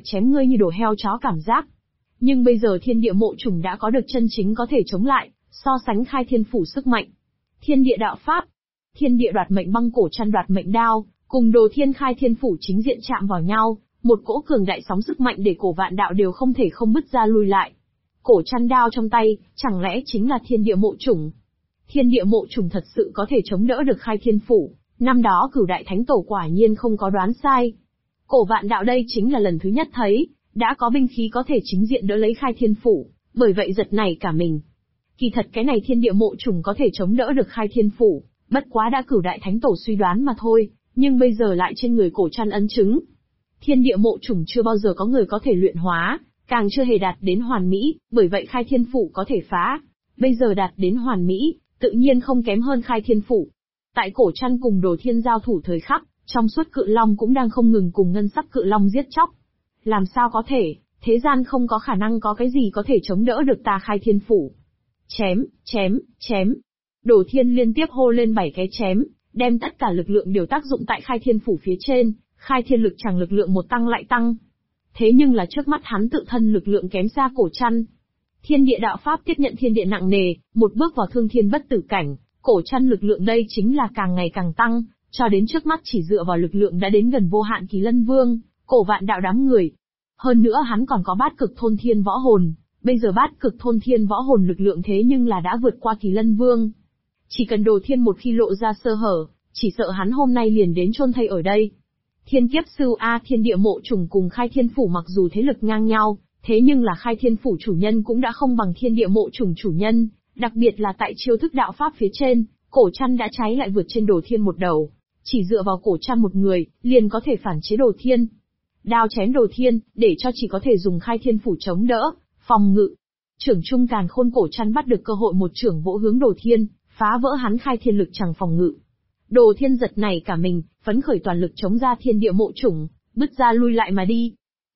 chém ngươi như đổ heo chó cảm giác. Nhưng bây giờ thiên địa mộ chủng đã có được chân chính có thể chống lại, so sánh khai thiên phủ sức mạnh. Thiên địa đạo pháp, thiên địa đoạt mệnh băng cổ chăn đoạt mệnh đao, cùng đồ thiên khai thiên phủ chính diện chạm vào nhau, một cỗ cường đại sóng sức mạnh để cổ vạn đạo đều không thể không bứt ra lui lại. Cổ chăn đao trong tay, chẳng lẽ chính là thiên địa mộ chủng? Thiên địa mộ chủng thật sự có thể chống đỡ được khai thiên phủ, năm đó Cửu Đại Thánh Tổ quả nhiên không có đoán sai. Cổ vạn đạo đây chính là lần thứ nhất thấy, đã có binh khí có thể chính diện đỡ lấy khai thiên phủ, bởi vậy giật nảy cả mình. Kỳ thật cái này thiên địa mộ chủng có thể chống đỡ được khai thiên phủ, bất quá đã Cửu Đại Thánh Tổ suy đoán mà thôi, nhưng bây giờ lại trên người cổ chăn ấn chứng. Thiên địa mộ chủng chưa bao giờ có người có thể luyện hóa, càng chưa hề đạt đến hoàn mỹ, bởi vậy khai thiên phủ có thể phá. Bây giờ đạt đến hoàn mỹ, tự nhiên không kém hơn khai thiên phủ. Tại cổ chăn cùng đồ thiên giao thủ thời khắc, trong suốt cự long cũng đang không ngừng cùng ngân sắc cự long giết chóc. Làm sao có thể, thế gian không có khả năng có cái gì có thể chống đỡ được ta khai thiên phủ. Chém, chém, chém. Đồ thiên liên tiếp hô lên 7 cái chém, đem tất cả lực lượng đều tác dụng tại khai thiên phủ phía trên, khai thiên lực chẳng lực lượng một tăng lại tăng. Thế nhưng là trước mắt hắn tự thân lực lượng kém xa cổ chăn. Thiên địa đạo pháp tiếp nhận thiên địa nặng nề, một bước vào thương thiên bất tử cảnh, cổ chăn lực lượng đây chính là càng ngày càng tăng, cho đến trước mắt chỉ dựa vào lực lượng đã đến gần vô hạn Kỳ Lân Vương, cổ vạn đạo đám người. Hơn nữa hắn còn có bát cực thôn thiên võ hồn, bây giờ bát cực thôn thiên võ hồn lực lượng thế nhưng là đã vượt qua Kỳ Lân Vương. Chỉ cần đồ thiên một khi lộ ra sơ hở, chỉ sợ hắn hôm nay liền đến chôn thây ở đây. Thiên kiếp sư A thiên địa mộ chủng cùng khai thiên phủ mặc dù thế lực ngang nhau, thế nhưng là khai thiên phủ chủ nhân cũng đã không bằng thiên địa mộ chủng chủ nhân, đặc biệt là tại chiêu thức đạo pháp phía trên, cổ chăn đã cháy lại vượt trên đồ thiên một đầu. Chỉ dựa vào cổ chăn một người, liền có thể phản chế đồ thiên. Đao chém đồ thiên, để cho chỉ có thể dùng khai thiên phủ chống đỡ, phòng ngự. Trưởng trung càn khôn cổ chăn bắt được cơ hội một trưởng vỗ hướng đồ thiên, phá vỡ hắn khai thiên lực chẳng phòng ngự. Đồ thiên giật này cả mình, phấn khởi toàn lực chống ra thiên địa mộ chủng, bứt ra lui lại mà đi.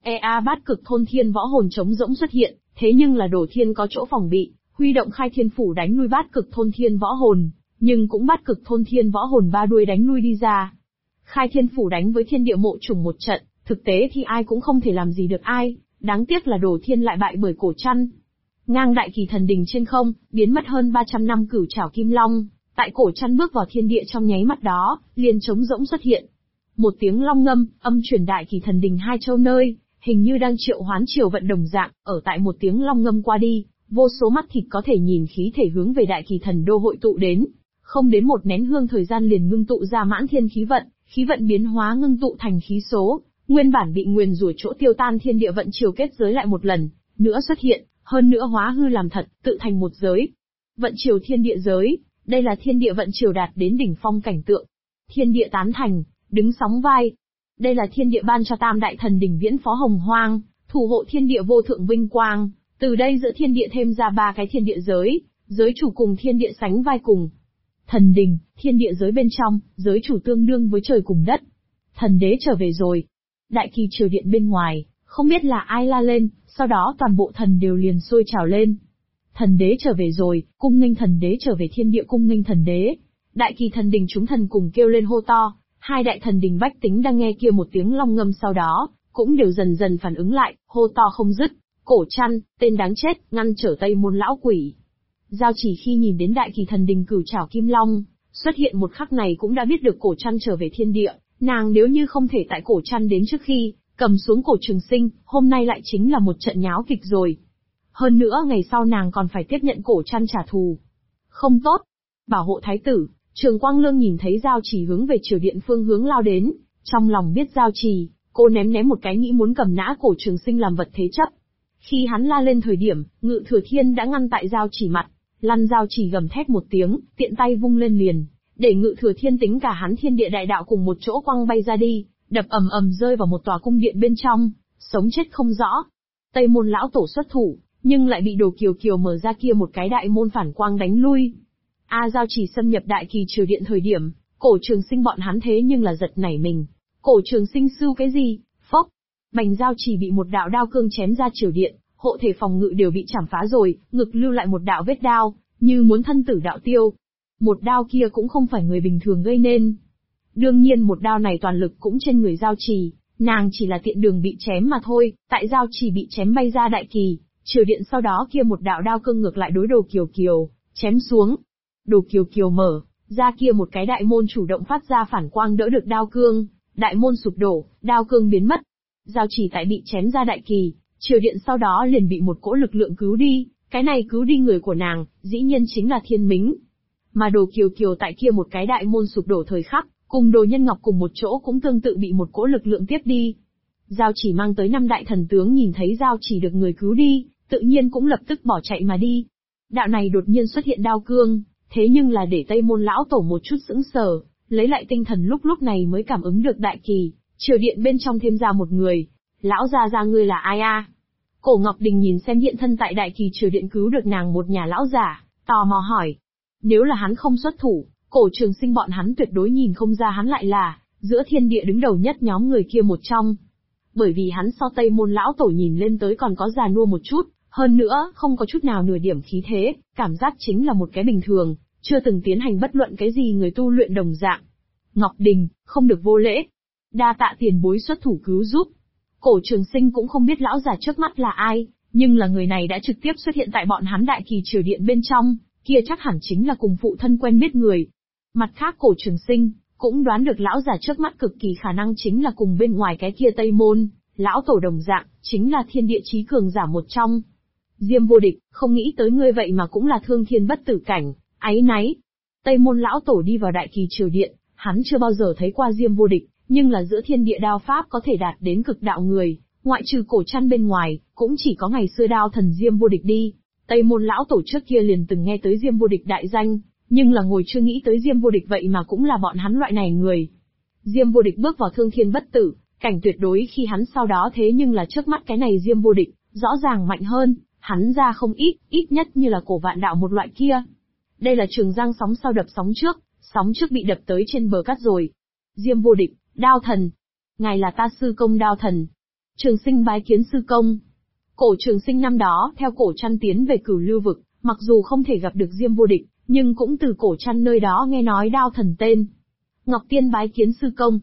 Bát cực thôn thiên võ hồn trống rỗng xuất hiện, thế nhưng là đồ thiên có chỗ phòng bị, huy động khai thiên phủ đánh lui bát cực thôn thiên võ hồn, nhưng cũng bát cực thôn thiên võ hồn ba đuôi đánh lui đi ra. Khai thiên phủ đánh với thiên địa mộ chủng một trận, thực tế thì ai cũng không thể làm gì được ai, đáng tiếc là đồ thiên lại bại bởi cổ chăn. Ngang đại kỳ thần đình trên không, biến mất hơn 300 năm cửu trảo kim long, tại cổ chăn bước vào thiên địa trong nháy mắt đó, liền trống rỗng xuất hiện. Một tiếng long ngâm, âm truyền đại kỳ thần đình hai châu nơi, hình như đang triệu hoán triều vận đồng dạng, ở tại một tiếng long ngâm qua đi, vô số mắt thịt có thể nhìn khí thể hướng về đại kỳ thần đô hội tụ đến, không đến một nén hương thời gian liền ngưng tụ ra mãn thiên khí vận biến hóa ngưng tụ thành khí số, nguyên bản bị nguyền rủa chỗ tiêu tan thiên địa vận triều kết giới lại một lần nữa xuất hiện, hơn nữa hóa hư làm thật, tự thành một giới. Vận triều thiên địa giới, đây là thiên địa vận triều đạt đến đỉnh phong cảnh tượng. Thiên địa tán thành, đứng sóng vai. Đây là thiên địa ban cho tam đại thần đỉnh viễn phó hồng hoang, thủ hộ thiên địa vô thượng vinh quang, từ đây giữa thiên địa thêm ra 3 cái thiên địa giới, giới chủ cùng thiên địa sánh vai cùng. Thần đình, thiên địa giới bên trong, giới chủ tương đương với trời cùng đất. Thần đế trở về rồi. Đại kỳ triều điện bên ngoài, không biết là ai la lên, sau đó toàn bộ thần đều liền sôi trào lên. Thần đế trở về rồi, cung nghênh thần đế trở về, thiên địa cung nghênh thần đế. Đại kỳ thần đình chúng thần cùng kêu lên hô to, hai đại thần đình bách tính đang nghe kia một tiếng long ngâm sau đó, cũng đều dần dần phản ứng lại, hô to không dứt. Cổ chăn, tên đáng chết, ngăn trở Tây Môn lão quỷ. Giao Chỉ khi nhìn đến đại kỳ thần đình cửu trảo kim long xuất hiện một khắc này cũng đã biết được cổ chăn trở về thiên địa, nàng nếu như không thể tại cổ chăn đến trước khi cầm xuống cổ Trường Sinh, hôm nay lại chính là một trận nháo kịch rồi. Hơn nữa ngày sau nàng còn phải tiếp nhận cổ chăn trả thù. Không tốt. Bảo hộ thái tử, Trường Quang Lương nhìn thấy Giao Chỉ hướng về triều điện phương hướng lao đến, trong lòng biết Giao Chỉ, cô ném một cái nghĩ muốn cầm nã cổ Trường Sinh làm vật thế chấp. Khi hắn la lên thời điểm, Ngự Thừa Thiên đã ngăn tại Giao Chỉ mặt, lăn Giao Chỉ gầm thét một tiếng, tiện tay vung lên liền, để Ngự Thừa Thiên tính cả hắn thiên địa đại đạo cùng một chỗ quăng bay ra đi, đập ầm ầm rơi vào một tòa cung điện bên trong, sống chết không rõ. Tây Môn lão tổ xuất thủ, nhưng lại bị Đồ Kiều Kiều mở ra kia một cái đại môn phản quang đánh lui. Giao Chỉ xâm nhập đại kỳ triều điện thời điểm, cổ Trường Sinh bọn hắn thế nhưng là giật nảy mình. Cổ Trường Sinh sưu cái gì? Phốc. Bành Giao Chỉ bị một đạo đao cương chém ra triều điện, hộ thể phòng ngự đều bị chảm phá rồi, ngực lưu lại một đạo vết đao, như muốn thân tử đạo tiêu. Một đao kia cũng không phải người bình thường gây nên. Đương nhiên một đao này toàn lực cũng trên người Giao Chỉ, Nàng chỉ là tiện đường bị chém mà thôi, tại Giao Chỉ bị chém bay ra đại kỳ, triều điện sau đó kia một đạo đao cương ngược lại đối Đồ Kiều Kiều, chém xuống. Đồ Kiều Kiều mở ra kia một cái đại môn chủ động phát ra phản quang đỡ được đao cương, đại môn sụp đổ, đao cương biến mất. Giao Chỉ tại bị chém ra đại kỳ, triều điện sau đó liền bị một cỗ lực lượng cứu đi, cái này cứu đi người của nàng, dĩ nhiên chính là Thiên Mính. Mà Đồ Kiều Kiều tại kia một cái đại môn sụp đổ thời khắc, cùng Đồ Nhân Ngọc cùng một chỗ cũng tương tự bị một cỗ lực lượng tiếp đi. Giao Chỉ mang tới 5 đại thần tướng nhìn thấy Giao Chỉ được người cứu đi, tự nhiên cũng lập tức bỏ chạy mà đi. Đạo này đột nhiên xuất hiện đao cương, thế nhưng là để Tây Môn lão tổ một chút sững sờ, lấy lại tinh thần lúc này mới cảm ứng được đại kỳ, triều điện bên trong thêm ra một người. Lão gia ngươi là ai a? Cổ Ngọc Đình nhìn xem hiện thân tại đại kỳ triều điện cứu được nàng một nhà lão giả, tò mò hỏi. Nếu là hắn không xuất thủ, Cổ Trường Sinh bọn hắn tuyệt đối nhìn không ra hắn lại là giữa thiên địa đứng đầu nhất nhóm người kia một trong. Bởi vì hắn so Tây Môn lão tổ nhìn lên tới còn có già nua một chút, hơn nữa không có chút nào nửa điểm khí thế, cảm giác chính là một cái bình thường, chưa từng tiến hành bất luận cái gì người tu luyện đồng dạng. Ngọc Đình, không được vô lễ. Đa tạ tiền bối xuất thủ cứu giúp. Cổ Trường Sinh cũng không biết lão già trước mắt là ai, nhưng là người này đã trực tiếp xuất hiện tại bọn hắn đại kỳ triều điện bên trong, kia chắc hẳn chính là cùng phụ thân quen biết người. Mặt khác Cổ Trường Sinh cũng đoán được lão già trước mắt cực kỳ khả năng chính là cùng bên ngoài cái kia Tây Môn lão tổ đồng dạng, chính là thiên địa chí cường giả một trong. Diêm Vô Địch, không nghĩ tới ngươi vậy mà cũng là thương thiên bất tử cảnh, áy náy. Tây Môn lão tổ đi vào đại kỳ triều điện, hắn chưa bao giờ thấy qua Diêm Vô Địch, nhưng là giữa thiên địa đao pháp có thể đạt đến cực đạo người, ngoại trừ Cổ Trăn bên ngoài, cũng chỉ có ngày xưa đao thần Diêm Vô Địch đi. Tây Môn lão tổ trước kia liền từng nghe tới Diêm Vô Địch đại danh, nhưng là ngồi chưa nghĩ tới Diêm Vô Địch vậy mà cũng là bọn hắn loại này người. Diêm Vô Địch bước vào thương thiên bất tử, cảnh tuyệt đối khi hắn sau đó thế nhưng là trước mắt cái này Diêm Vô Địch, rõ ràng mạnh hơn, hắn ra không ít nhất như là Cổ Vạn Đạo một loại kia. Đây là Trường Giang sóng sau đập sóng trước bị đập tới trên bờ cát rồi. Diêm Vô Địch, đao thần. Ngài là ta sư công đao thần. Trường Sinh bái kiến sư công. Cổ Trường Sinh năm đó theo Cổ Trăn tiến về Cửu Lưu vực, mặc dù không thể gặp được Diêm Vô Địch, nhưng cũng từ Cổ Trăn nơi đó nghe nói đao thần tên. Ngọc Tiên bái kiến sư công.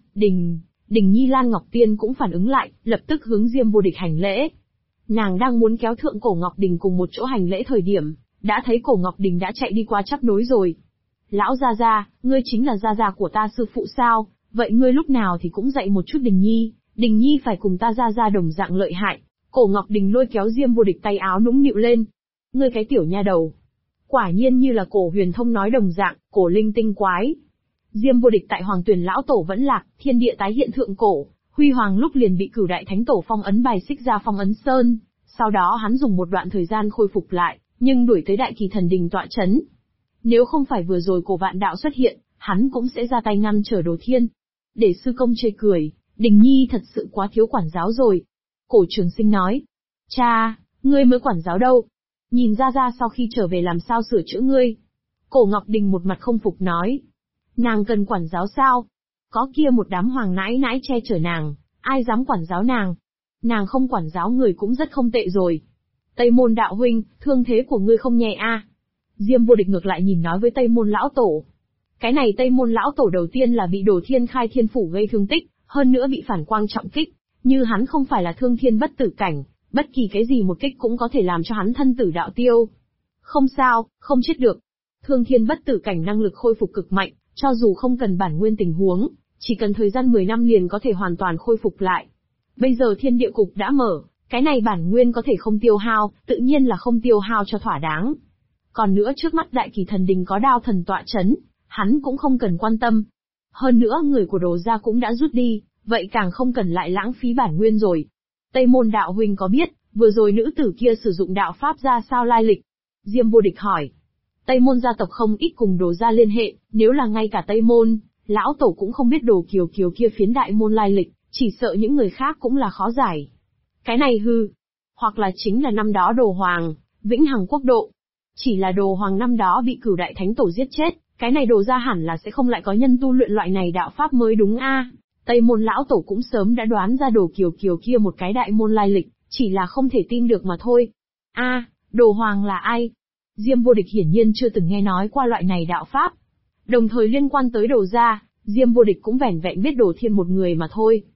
Đình Nhi Lan Ngọc Tiên cũng phản ứng lại, lập tức hướng Diêm Vô Địch hành lễ. Nàng đang muốn kéo thượng Cổ Ngọc Đình cùng một chỗ hành lễ thời điểm, đã thấy Cổ Ngọc Đình đã chạy đi qua chắp nối rồi. Lão gia gia, ngươi chính là gia gia của ta sư phụ sao? Vậy ngươi lúc nào thì cũng dạy một chút Đình Nhi phải cùng ta gia gia đồng dạng lợi hại. Cổ Ngọc Đình lôi kéo Diêm Vô Địch tay áo nũng nịu lên. Ngươi cái tiểu nha đầu. Quả nhiên như là Cổ Huyền Thông nói đồng dạng, cổ linh tinh quái. Diêm Vô Địch tại Hoàng Tuyền lão tổ vẫn lạc, thiên địa tái hiện thượng cổ, huy hoàng lúc liền bị Cửu Đại Thánh Tổ phong ấn bài xích ra phong ấn sơn, sau đó hắn dùng một đoạn thời gian khôi phục lại, nhưng đuổi tới Đại Kỳ Thần Đình tọa chấn. Nếu không phải vừa rồi Cổ Vạn Đạo xuất hiện, hắn cũng sẽ ra tay ngăn trở Đồ Thiên. Để sư công chê cười, Đình Nhi thật sự quá thiếu quản giáo rồi. Cổ Trường Sinh nói, cha, ngươi mới quản giáo đâu. Nhìn ra sau khi trở về làm sao sửa chữa ngươi. Cổ Ngọc Đình một mặt không phục nói, nàng cần quản giáo sao? Có kia một đám hoàng nãi che chở nàng, ai dám quản giáo nàng? Nàng không quản giáo người cũng rất không tệ rồi. Tây Môn đạo huynh, thương thế của ngươi không nhẹ a. Diêm Vô Địch ngược lại nhìn nói với Tây Môn lão tổ. Cái này Tây Môn lão tổ đầu tiên là bị Đồ Thiên khai thiên phủ gây thương tích, hơn nữa bị phản quang trọng kích, như hắn không phải là thương thiên bất tử cảnh, bất kỳ cái gì một kích cũng có thể làm cho hắn thân tử đạo tiêu. Không sao, không chết được. Thương thiên bất tử cảnh năng lực khôi phục cực mạnh, cho dù không cần bản nguyên tình huống, chỉ cần thời gian 10 năm liền có thể hoàn toàn khôi phục lại. Bây giờ thiên địa cục đã mở, cái này bản nguyên có thể không tiêu hao, tự nhiên là không tiêu hao cho thỏa đáng. Còn nữa trước mắt Đại Kỳ Thần Đình có đao thần tọa chấn, hắn cũng không cần quan tâm. Hơn nữa người của Đồ gia cũng đã rút đi, vậy càng không cần lại lãng phí bản nguyên rồi. Tây Môn đạo huynh có biết, vừa rồi nữ tử kia sử dụng đạo pháp ra sao lai lịch? Diêm Vô Địch hỏi. Tây Môn gia tộc không ít cùng Đồ gia liên hệ, nếu là ngay cả Tây Môn, lão tổ cũng không biết Đồ Kiều Kiều kia phiến đại môn lai lịch, chỉ sợ những người khác cũng là khó giải. Cái này hư, hoặc là chính là năm đó Đồ Hoàng, Vĩnh Hằng Quốc độ. Chỉ là Đồ Hoàng năm đó bị Cửu Đại Thánh Tổ giết chết, cái này Đồ gia hẳn là sẽ không lại có nhân tu luyện loại này đạo pháp mới đúng a. Tây Môn lão tổ cũng sớm đã đoán ra Đồ Kiều Kiều kia một cái đại môn lai lịch, chỉ là không thể tin được mà thôi. A, Đồ Hoàng là ai? Diêm Vô Địch hiển nhiên chưa từng nghe nói qua loại này đạo pháp. Đồng thời liên quan tới Đồ gia, Diêm Vô Địch cũng vẻn vẹn biết Đồ Thiên một người mà thôi.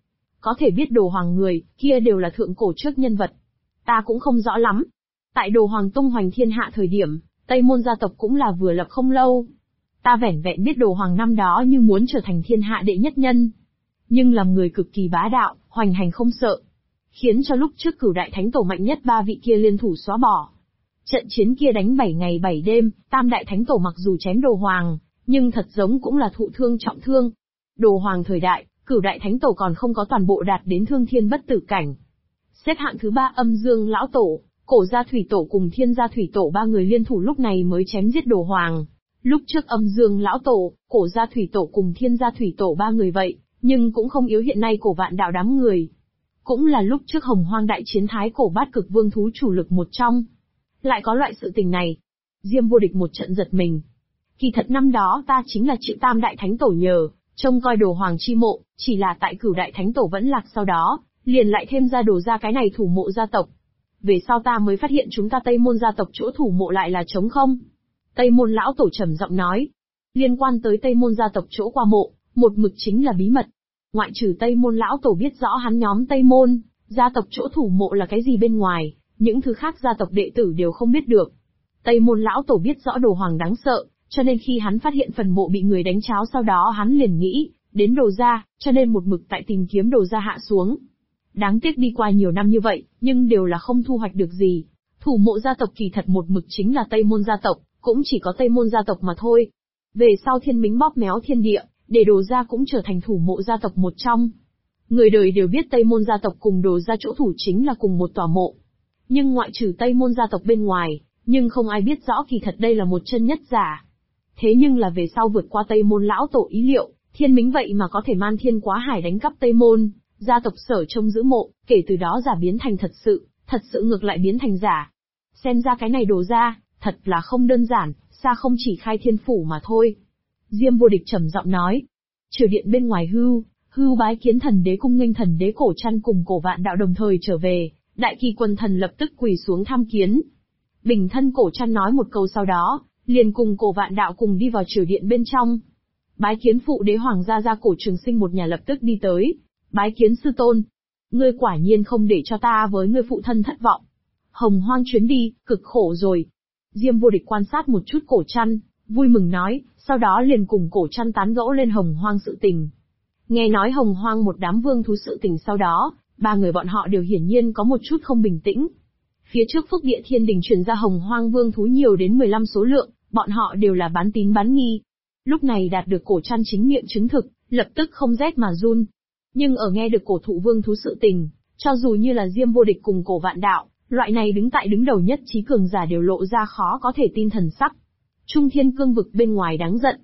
có thể biết đồ hoàng người, kia đều là thượng cổ trước nhân vật. Ta cũng không rõ lắm. Tại đồ hoàng tung hoành thiên hạ thời điểm, Tây Môn gia tộc cũng là vừa lập không lâu. Ta vẻn vẹn biết đồ hoàng năm đó như muốn trở thành thiên hạ đệ nhất nhân. Nhưng làm người cực kỳ bá đạo, hoành hành không sợ. Khiến cho lúc trước Cửu đại thánh tổ mạnh nhất ba vị kia liên thủ xóa bỏ. Trận chiến kia đánh 7 ngày 7 đêm, Tam đại thánh tổ mặc dù chém đồ hoàng, nhưng thật giống cũng là thụ thương trọng thương. Đồ hoàng thời đại, Cửu đại thánh tổ còn không có toàn bộ đạt đến thương thiên bất tử cảnh. Xếp hạng thứ 3 Âm Dương lão tổ, Cổ gia thủy tổ cùng Thiên gia thủy tổ ba người liên thủ lúc này mới chém giết đồ hoàng. Lúc trước Âm Dương lão tổ, Cổ gia thủy tổ cùng Thiên gia thủy tổ ba người vậy, nhưng cũng không yếu hiện nay Cổ Vạn Đạo đám người. Cũng là lúc trước Hồng Hoang đại chiến thái cổ bát cực vương thú chủ lực một trong. Lại có loại sự tình này. Diêm Vô Địch một trận giật mình. Kỳ thật năm đó ta chính là chịu Tam đại thánh tổ nhờ, trông coi đồ hoàng chi mộ, chỉ là tại Cửu đại thánh tổ vẫn lạc sau đó, liền lại thêm ra đồ ra cái này thủ mộ gia tộc. Về sau ta mới phát hiện chúng ta Tây Môn gia tộc chỗ thủ mộ lại là trống không. Tây Môn lão tổ trầm giọng nói. Liên quan tới Tây Môn gia tộc chỗ qua mộ, một mực chính là bí mật. Ngoại trừ Tây Môn lão tổ biết rõ hắn nhóm Tây Môn, gia tộc chỗ thủ mộ là cái gì bên ngoài, những thứ khác gia tộc đệ tử đều không biết được. Tây Môn lão tổ biết rõ đồ hoàng đáng sợ, cho nên khi hắn phát hiện phần mộ bị người đánh cháo sau đó hắn liền nghĩ đến đồ gia, cho nên một mực tại tìm kiếm đồ gia hạ xuống. Đáng tiếc đi qua nhiều năm như vậy, nhưng đều là không thu hoạch được gì. Thủ mộ gia tộc kỳ thật một mực chính là Tây Môn gia tộc, cũng chỉ có Tây Môn gia tộc mà thôi. Về sau Thiên Mính bóp méo thiên địa, để đồ gia cũng trở thành thủ mộ gia tộc một trong. Người đời đều biết Tây Môn gia tộc cùng đồ gia chỗ thủ chính là cùng một tòa mộ. Nhưng ngoại trừ Tây Môn gia tộc bên ngoài, nhưng không ai biết rõ kỳ thật đây là một chân nhất giả. Thế nhưng là về sau vượt qua Tây Môn lão tổ ý liệu, Thiên Mính vậy mà có thể man thiên quá hải đánh cắp Tây Môn gia tộc sở trông giữ mộ, kể từ đó giả biến thành thật sự ngược lại biến thành giả. Xem ra cái này đồ ra, thật là không đơn giản, xa không chỉ khai thiên phủ mà thôi. Diêm Vô Địch trầm giọng nói. Triều điện bên ngoài Hưu bái kiến thần đế cung nghênh thần đế Cổ Trăn cùng Cổ Vạn Đạo đồng thời trở về, Đại Kỳ quần thần lập tức quỳ xuống tham kiến. Bình thân Cổ Trăn nói một câu sau đó, liền cùng Cổ Vạn Đạo cùng đi vào triều điện bên trong. Bái kiến phụ đế hoàng gia Cổ Trường Sinh một nhà lập tức đi tới. Bái kiến sư tôn. Ngươi quả nhiên không để cho ta với ngươi phụ thân thất vọng. Hồng Hoang chuyến đi, cực khổ rồi. Diêm Vô Địch quan sát một chút Cổ Trăn, vui mừng nói, sau đó liền cùng Cổ Trăn tán gẫu lên Hồng Hoang sự tình. Nghe nói Hồng Hoang một đám vương thú sự tình sau đó, ba người bọn họ đều hiển nhiên có một chút không bình tĩnh. Phía trước Phúc Địa Thiên Đình truyền ra Hồng Hoang vương thú nhiều đến 15 số lượng, bọn họ đều là bán tín bán nghi. Lúc này đạt được Cổ Trăn chính miệng chứng thực, lập tức không rét mà run. Nhưng ở nghe được cổ thụ vương thú sự tình, cho dù như là Diêm Vô Địch cùng Cổ Vạn Đạo, loại này đứng đầu nhất trí cường giả đều lộ ra khó có thể tin thần sắc. Trung Thiên Cương vực bên ngoài đáng giận.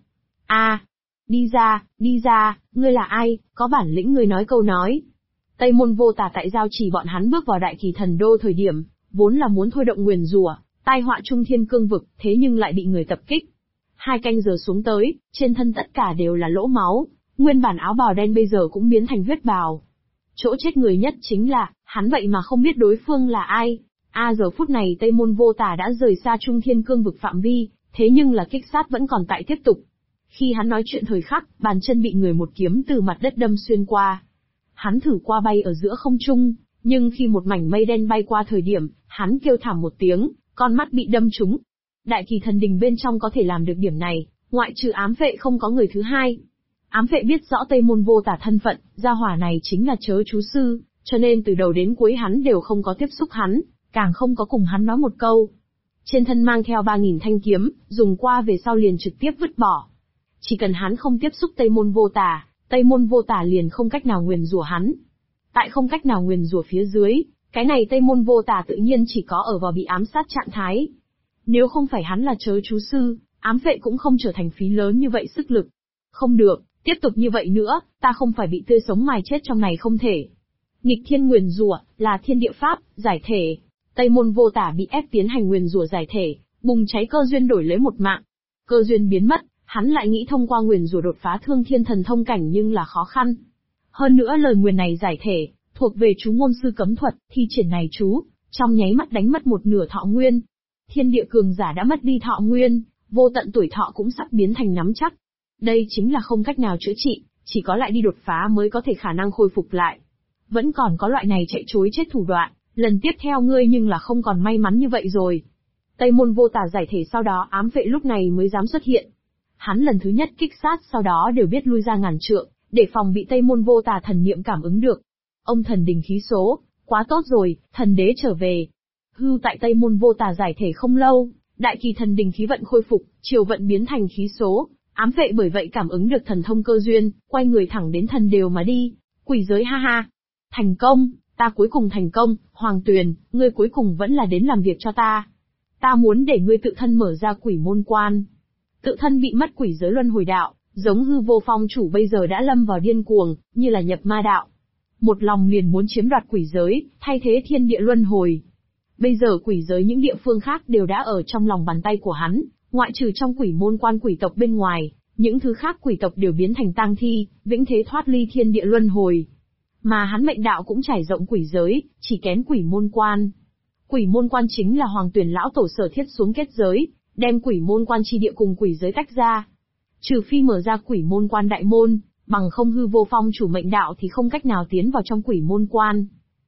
Đi ra, ngươi là ai, có bản lĩnh ngươi nói câu nói. Tây Môn Vô Tà tại giao chỉ bọn hắn bước vào Đại Kỳ Thần Đô thời điểm, vốn là muốn thôi động nguyền rủa, tai họa Trung Thiên Cương vực, thế nhưng lại bị người tập kích. 2 canh giờ xuống tới, trên thân tất cả đều là lỗ máu, nguyên bản áo bào đen bây giờ cũng biến thành huyết bào. Chỗ chết người nhất chính là, hắn vậy mà không biết đối phương là ai. Giờ phút này Tây Môn Vô Tà đã rời xa Trung Thiên Cương vực phạm vi, thế nhưng là kích sát vẫn còn tại tiếp tục. Khi hắn nói chuyện thời khắc, bàn chân bị người một kiếm từ mặt đất đâm xuyên qua. Hắn thử qua bay ở giữa không trung, nhưng khi một mảnh mây đen bay qua thời điểm, hắn kêu thảm một tiếng, con mắt bị đâm trúng. Đại Kỳ Thần Đình bên trong có thể làm được điểm này, ngoại trừ ám vệ không có người thứ hai. Ám vệ biết rõ Tây Môn Vô Tà thân phận, gia hỏa này chính là chớ chú sư, cho nên từ đầu đến cuối hắn đều không có tiếp xúc hắn, càng không có cùng hắn nói một câu. Trên thân mang theo 3000 thanh kiếm, dùng qua về sau liền trực tiếp vứt bỏ. Chỉ cần hắn không tiếp xúc Tây Môn Vô Tà liền không cách nào nguyền rủa hắn. Tại không cách nào nguyền rủa phía dưới, cái này Tây Môn Vô Tà tự nhiên chỉ có ở vào bị ám sát trạng thái. Nếu không phải hắn là chớ chú sư, ám vệ cũng không trở thành phí lớn như vậy sức lực. Không được, tiếp tục như vậy nữa, ta không phải bị tươi sống mài chết trong này không thể. Nghịch thiên nguyền rủa là thiên địa pháp, giải thể. Tây Môn Vô Tà bị ép tiến hành nguyền rủa giải thể, bùng cháy cơ duyên đổi lấy một mạng. Cơ duyên biến mất, hắn lại nghĩ thông qua nguyền rủa đột phá thương thiên thần thông cảnh nhưng là khó khăn. Hơn nữa lời nguyền này giải thể, thuộc về chú ngôn sư cấm thuật, thi triển này chú, trong nháy mắt đánh mất một nửa thọ nguyên. Thiên địa cường giả đã mất đi thọ nguyên, vô tận tuổi thọ cũng sắp biến thành nắm chắc. Đây chính là không cách nào chữa trị, chỉ có lại đi đột phá mới có thể khả năng khôi phục lại. Vẫn còn có loại này chạy chối chết thủ đoạn, lần tiếp theo ngươi nhưng là không còn may mắn như vậy rồi. Tây Môn Vô Tà giải thể sau đó ám vệ lúc này mới dám xuất hiện. Hắn lần thứ nhất kích sát sau đó đều biết lui ra ngàn trượng, để phòng bị Tây Môn Vô Tà thần niệm cảm ứng được. Ông thần đình khí số, quá tốt rồi, thần đế trở về. Tại Tây Môn Vô Tà giải thể không lâu, đại kỳ thần đình khí vận khôi phục, triều vận biến thành khí số, ám vệ bởi vậy cảm ứng được thần thông cơ duyên, quay người thẳng đến thần đều mà đi. Quỷ giới ha ha. Thành công, ta cuối cùng thành công, Hoàng Tuyền, ngươi cuối cùng vẫn là đến làm việc cho ta. Ta muốn để ngươi tự thân mở ra quỷ môn quan. Tự thân bị mất quỷ giới luân hồi đạo, giống Hư Vô Phong chủ bây giờ đã lâm vào điên cuồng, như là nhập ma đạo. Một lòng liền muốn chiếm đoạt quỷ giới, thay thế thiên địa luân hồi. Bây giờ quỷ giới những địa phương khác đều đã ở trong lòng bàn tay của hắn, ngoại trừ trong quỷ môn quan quỷ tộc bên ngoài, những thứ khác quỷ tộc đều biến thành tang thi, vĩnh thế thoát ly thiên địa luân hồi. Mà hắn mệnh đạo cũng trải rộng quỷ giới, chỉ kén quỷ môn quan. Quỷ môn quan chính là Hoàng Tuyển lão tổ sở thiết xuống kết giới, đem quỷ môn quan chi địa cùng quỷ giới tách ra. Trừ phi mở ra quỷ môn quan đại môn, bằng không Hư Vô Phong chủ mệnh đạo thì không cách nào tiến vào trong quỷ môn quan.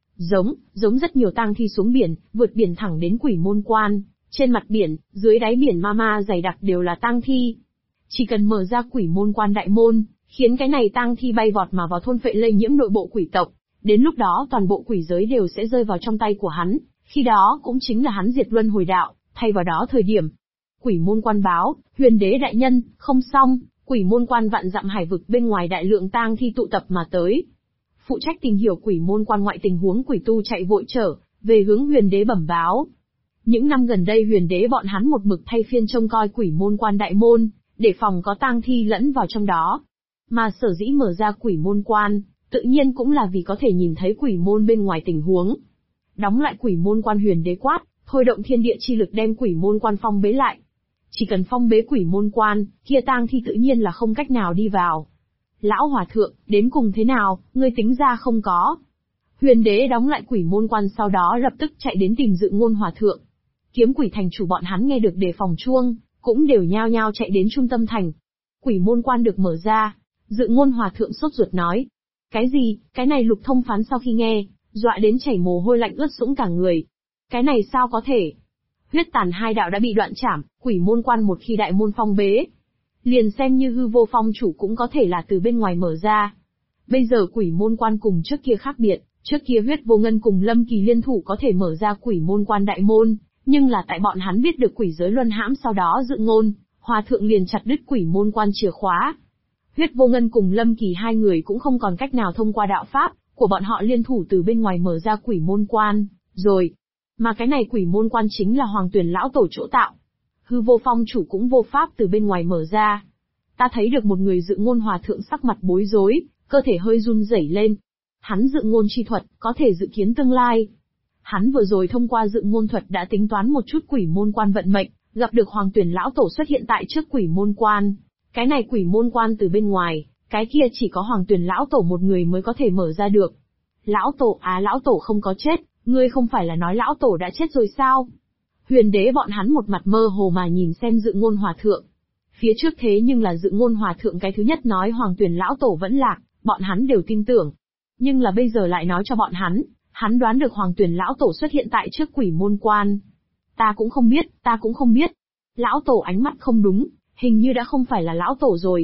Giống rất nhiều tang thi xuống biển, vượt biển thẳng đến quỷ môn quan, trên mặt biển, dưới đáy biển ma dày đặc đều là tang thi. Chỉ cần mở ra quỷ môn quan đại môn, khiến cái này tang thi bay vọt mà vào thôn phệ lây nhiễm nội bộ quỷ tộc, đến lúc đó toàn bộ quỷ giới đều sẽ rơi vào trong tay của hắn, khi đó cũng chính là hắn diệt luân hồi đạo, thay vào đó thời điểm. Quỷ môn quan báo, Huyền đế đại nhân, không xong, quỷ môn quan vạn dặm hải vực bên ngoài đại lượng tang thi tụ tập mà tới. Phụ trách tìm hiểu quỷ môn quan ngoại tình huống quỷ tu chạy vội trở về hướng Huyền đế bẩm báo. Những năm gần đây Huyền đế bọn hắn một mực thay phiên trông coi quỷ môn quan đại môn, để phòng có tang thi lẫn vào trong đó. Mà sở dĩ mở ra quỷ môn quan, tự nhiên cũng là vì có thể nhìn thấy quỷ môn bên ngoài tình huống. Đóng lại quỷ môn quan, Huyền đế quát, thôi động thiên địa chi lực đem quỷ môn quan phong bế lại. Chỉ cần phong bế quỷ môn quan, kia tang thi tự nhiên là không cách nào đi vào. Lão hòa thượng, đến cùng thế nào, ngươi tính ra không có? Huyền đế đóng lại quỷ môn quan sau đó lập tức chạy đến tìm Dự Ngôn hòa thượng. Kiếm quỷ thành chủ bọn hắn nghe được đề phòng chuông, cũng đều nhao nhao chạy đến trung tâm thành. Quỷ môn quan được mở ra, Dự Ngôn hòa thượng sốt ruột nói. Cái gì, cái này Lục Thông Phán sau khi nghe, dọa đến chảy mồ hôi lạnh ướt sũng cả người. Cái này sao có thể? Huyết Tàn hai đạo đã bị đoạn chảm, quỷ môn quan một khi đại môn phong bế, liền xem như Hư Vô Phong chủ cũng có thể là từ bên ngoài mở ra. Bây giờ quỷ môn quan cùng trước kia khác biệt, trước kia Huyết Vô Ngân cùng Lâm Kỳ liên thủ có thể mở ra quỷ môn quan đại môn, nhưng là tại bọn hắn biết được quỷ giới luân hãm sau đó Dự Ngôn hòa thượng liền chặt đứt quỷ môn quan chìa khóa. Huyết Vô Ngân cùng Lâm Kỳ hai người cũng không còn cách nào thông qua đạo pháp của bọn họ liên thủ từ bên ngoài mở ra quỷ môn quan, rồi. Mà cái này quỷ môn quan chính là Hoàng Tuyển lão tổ chỗ tạo. Hư Vô Phong chủ cũng vô pháp từ bên ngoài mở ra. Ta thấy được một người Dự Ngôn hòa thượng sắc mặt bối rối, cơ thể hơi run rẩy lên. Hắn dự ngôn chi thuật, có thể dự kiến tương lai. Hắn vừa rồi thông qua dự ngôn thuật đã tính toán một chút quỷ môn quan vận mệnh, gặp được Hoàng Tuyển lão tổ xuất hiện tại trước quỷ môn quan. Cái này quỷ môn quan từ bên ngoài, cái kia chỉ có Hoàng Tuyển lão tổ một người mới có thể mở ra được. Lão tổ không có chết, ngươi không phải là nói lão tổ đã chết rồi sao? Huyền đế bọn hắn một mặt mơ hồ mà nhìn xem Dự Ngôn hòa thượng. Phía trước thế nhưng là Dự Ngôn hòa thượng cái thứ nhất nói Hoàng Tuyển lão tổ vẫn lạc, bọn hắn đều tin tưởng. Nhưng là bây giờ lại nói cho bọn hắn đoán được Hoàng Tuyển lão tổ xuất hiện tại trước quỷ môn quan. Ta cũng không biết. Lão tổ ánh mắt không đúng, hình như đã không phải là lão tổ rồi.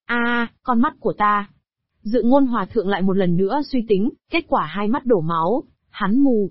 Con mắt của ta. Dự Ngôn hòa thượng lại một lần nữa suy tính, kết quả hai mắt đổ máu, hắn mù.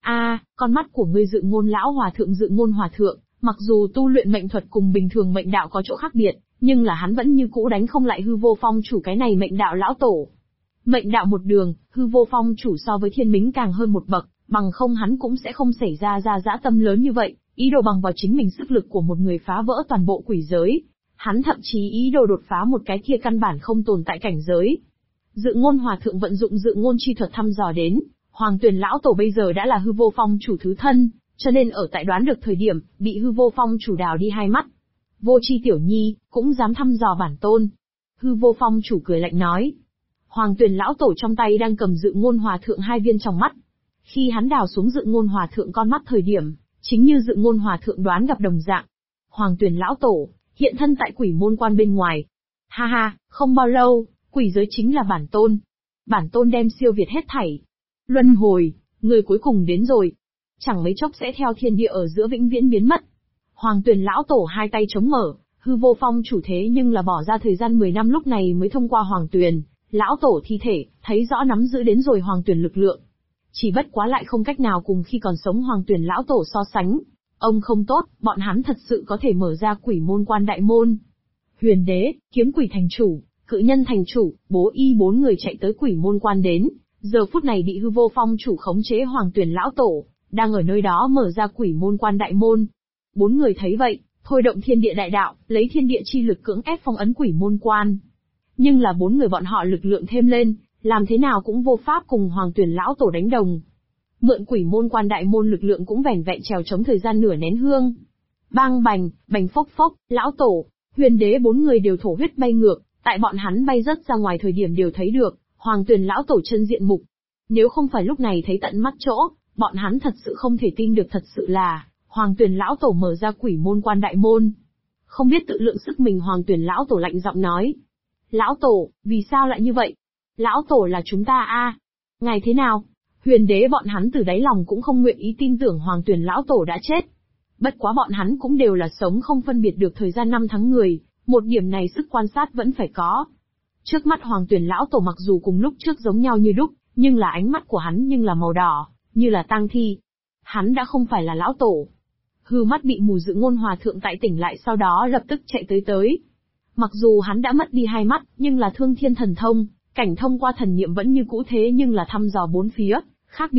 Con mắt của ngươi Dự Ngôn lão hòa thượng Dự Ngôn hòa thượng, mặc dù tu luyện mệnh thuật cùng bình thường mệnh đạo có chỗ khác biệt, nhưng là hắn vẫn như cũ đánh không lại Hư Vô Phong chủ cái này mệnh đạo lão tổ. Mệnh đạo một đường, Hư Vô Phong chủ so với Thiên Mính càng hơn một bậc, bằng không hắn cũng sẽ không xảy ra dã tâm lớn như vậy, ý đồ bằng vào chính mình sức lực của một người phá vỡ toàn bộ quỷ giới. Hắn thậm chí ý đồ đột phá một cái kia căn bản không tồn tại cảnh giới. Dự Ngôn hòa thượng vận dụng dự ngôn chi thuật thăm dò đến, Hoàng Tuyển lão tổ bây giờ đã là Hư Vô Phong chủ thứ thân, cho nên ở tại đoán được thời điểm, bị Hư Vô Phong chủ đào đi hai mắt. Vô Chi tiểu nhi, cũng dám thăm dò bản tôn. Hư Vô Phong chủ cười lạnh nói. Hoàng Tuyển lão tổ trong tay đang cầm Dự Ngôn hòa thượng hai viên trong mắt. Khi hắn đào xuống Dự Ngôn hòa thượng con mắt thời điểm, chính như Dự Ngôn hòa thượng đoán gặp đồng dạng. Hoàng Tuyển lão tổ hiện thân tại quỷ môn quan bên ngoài. Ha ha, không bao lâu, quỷ giới chính là bản tôn. Bản tôn đem siêu việt hết thảy, Luân hồi, người cuối cùng đến rồi. Chẳng mấy chốc sẽ theo thiên địa ở giữa vĩnh viễn biến mất. Hoàng Tuyền lão tổ hai tay chống mở, hư vô phong chủ thế nhưng là bỏ ra thời gian 10 năm lúc này mới thông qua Hoàng Tuyền lão tổ thi thể, thấy rõ nắm giữ đến rồi Hoàng Tuyền lực lượng. Chỉ bất quá lại không cách nào cùng khi còn sống Hoàng Tuyền lão tổ so sánh. Ông không tốt, bọn hắn thật sự có thể mở ra quỷ môn quan đại môn. Huyền đế, kiếm quỷ thành chủ, cự nhân thành chủ, bố y bốn người chạy tới quỷ môn quan đến. Giờ phút này bị hư vô phong chủ khống chế Hoàng Tuyền lão tổ, đang ở nơi đó mở ra quỷ môn quan đại môn. Bốn người thấy vậy, thôi động thiên địa đại đạo, lấy thiên địa chi lực cưỡng ép phong ấn quỷ môn quan. Nhưng là bốn người bọn họ lực lượng thêm lên, làm thế nào cũng vô pháp cùng Hoàng Tuyền lão tổ đánh đồng. Mượn quỷ môn quan đại môn lực lượng cũng vẻn vẹn trèo chống thời gian nửa nén hương. Bang bành, bành phốc phốc, lão tổ, huyền đế bốn người đều thổ huyết bay ngược, tại bọn hắn bay rất ra ngoài thời điểm đều thấy được, Hoàng Tuyền lão tổ chân diện mục. Nếu không phải lúc này thấy tận mắt chỗ, bọn hắn thật sự không thể tin được thật sự là, Hoàng Tuyền lão tổ mở ra quỷ môn quan đại môn. Không biết tự lượng sức mình Hoàng Tuyền lão tổ lạnh giọng nói. Lão tổ, vì sao lại như vậy? Lão tổ là chúng ta a. Ngài thế nào? Huyền đế bọn hắn từ đáy lòng cũng không nguyện ý tin tưởng Hoàng Tuyền lão tổ đã chết. Bất quá bọn hắn cũng đều là sống không phân biệt được thời gian năm tháng người, một điểm này sức quan sát vẫn phải có. Trước mắt Hoàng Tuyền lão tổ mặc dù cùng lúc trước giống nhau như đúc, nhưng là ánh mắt của hắn nhưng là màu đỏ, như là tang thi. Hắn đã không phải là lão tổ. Hư mắt bị mù dự ngôn hòa thượng tại tỉnh lại sau đó lập tức chạy tới. Mặc dù hắn đã mất đi hai mắt, nhưng là thương thiên thần thông, cảnh thông qua thần niệm vẫn như cũ thế nhưng là thăm dò bốn phía, khác biệt